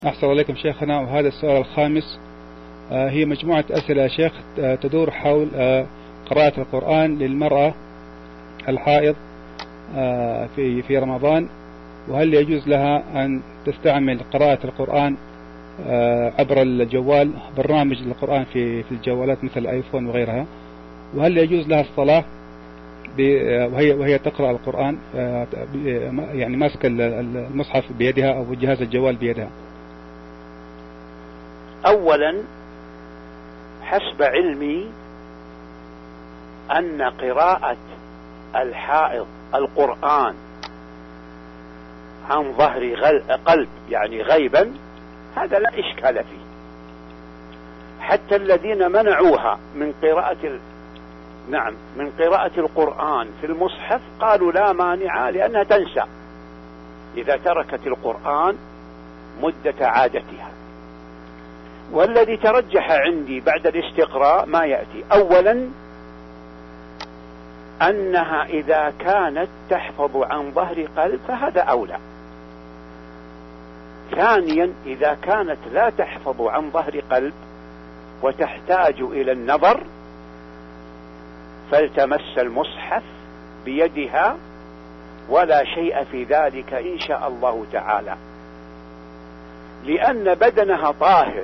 أحسن عليكم شيخنا. وهذا السؤال الخامس. هي مجموعة أسئلة يا شيخ تدور حول قراءة القرآن للمرأة الحائض في رمضان، وهل يجوز لها أن تستعمل قراءة القرآن عبر الجوال، برنامج للقرآن في الجوالات مثل الآيفون وغيرها، وهل يجوز لها الصلاة وهي تقرأ القرآن يعني ماسك المصحف بيدها أو جهاز الجوال بيدها؟ أولا حسب علمي أن قراءة الحائض القرآن عن ظهر قلب يعني غيبا هذا لا إشكال فيه. حتى الذين منعوها من قراءة القرآن في المصحف قالوا لا مانع لأنها تنسى إذا تركت القرآن مدة عادتها. والذي ترجح عندي بعد الاستقراء ما يأتي: أولا أنها إذا كانت تحفظ عن ظهر قلب فهذا أولى. ثانيا إذا كانت لا تحفظ عن ظهر قلب وتحتاج إلى النظر فلتمس المصحف بيدها ولا شيء في ذلك إن شاء الله تعالى، لأن بدنها طاهر.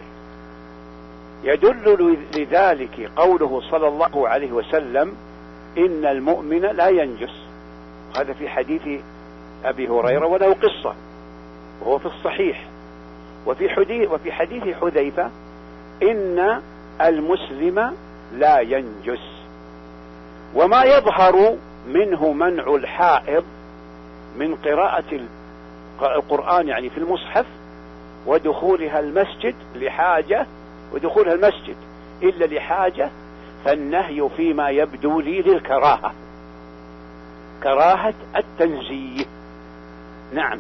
يدل لذلك قوله صلى الله عليه وسلم: إن المؤمن لا ينجس. هذا في حديث أبي هريرة وله قصة وهو في الصحيح. وفي حديث حذيفة: إن المسلم لا ينجس. وما يظهر منه منع الحائض من قراءة القرآن يعني في المصحف ودخولها المسجد لحاجة، ودخولها المسجد إلا لحاجة، فالنهي فيما يبدو لي للكراهة، كراهة التنزيه. نعم.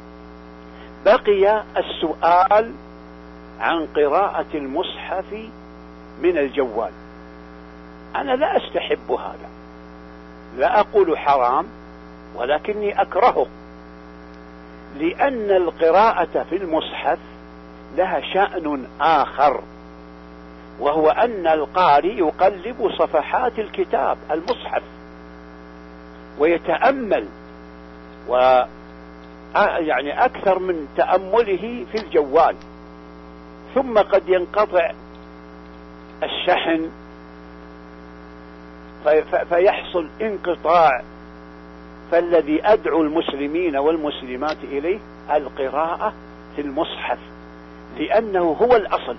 بقي السؤال عن قراءة المصحف من الجوال. أنا لا أستحب هذا، لا أقول حرام، ولكني أكرهه، لأن القراءة في المصحف لها شأن آخر، وهو أن القارئ يقلب صفحات الكتاب المصحف ويتأمل، يعني أكثر من تأمله في الجوال. ثم قد ينقطع الشحن فيحصل انقطاع. فالذي أدعو المسلمين والمسلمات إليه القراءة في المصحف، لأنه هو الأصل.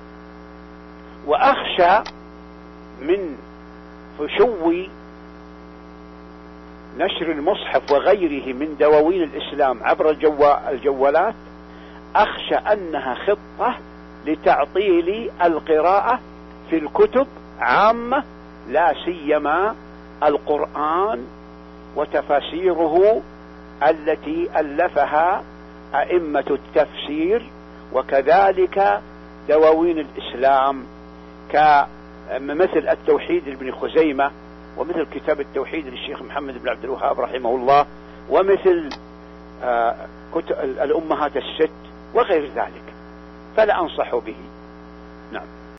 وأخشى من فشو نشر المصحف وغيره من دواوين الإسلام عبر الجوالات، أخشى أنها خطة لتعطيل القراءة في الكتب عامة، لا سيما القرآن وتفاسيره التي ألفها أئمة التفسير، وكذلك دواوين الإسلام كمثل التوحيد لابن خزيمة، ومثل كتاب التوحيد للشيخ محمد بن عبد الوهاب رحمه الله، ومثل الأمهات الست وغير ذلك، فلا أنصح به. نعم.